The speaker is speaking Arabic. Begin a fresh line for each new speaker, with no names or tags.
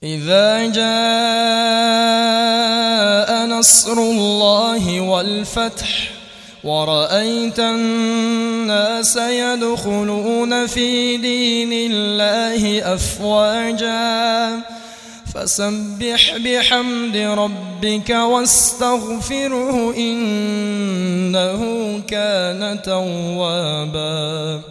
إذا جاء نصر الله والفتح ورأيت الناس يدخلون في دين الله أفواجا فسبح بحمد ربك واستغفره إنه كان توابا.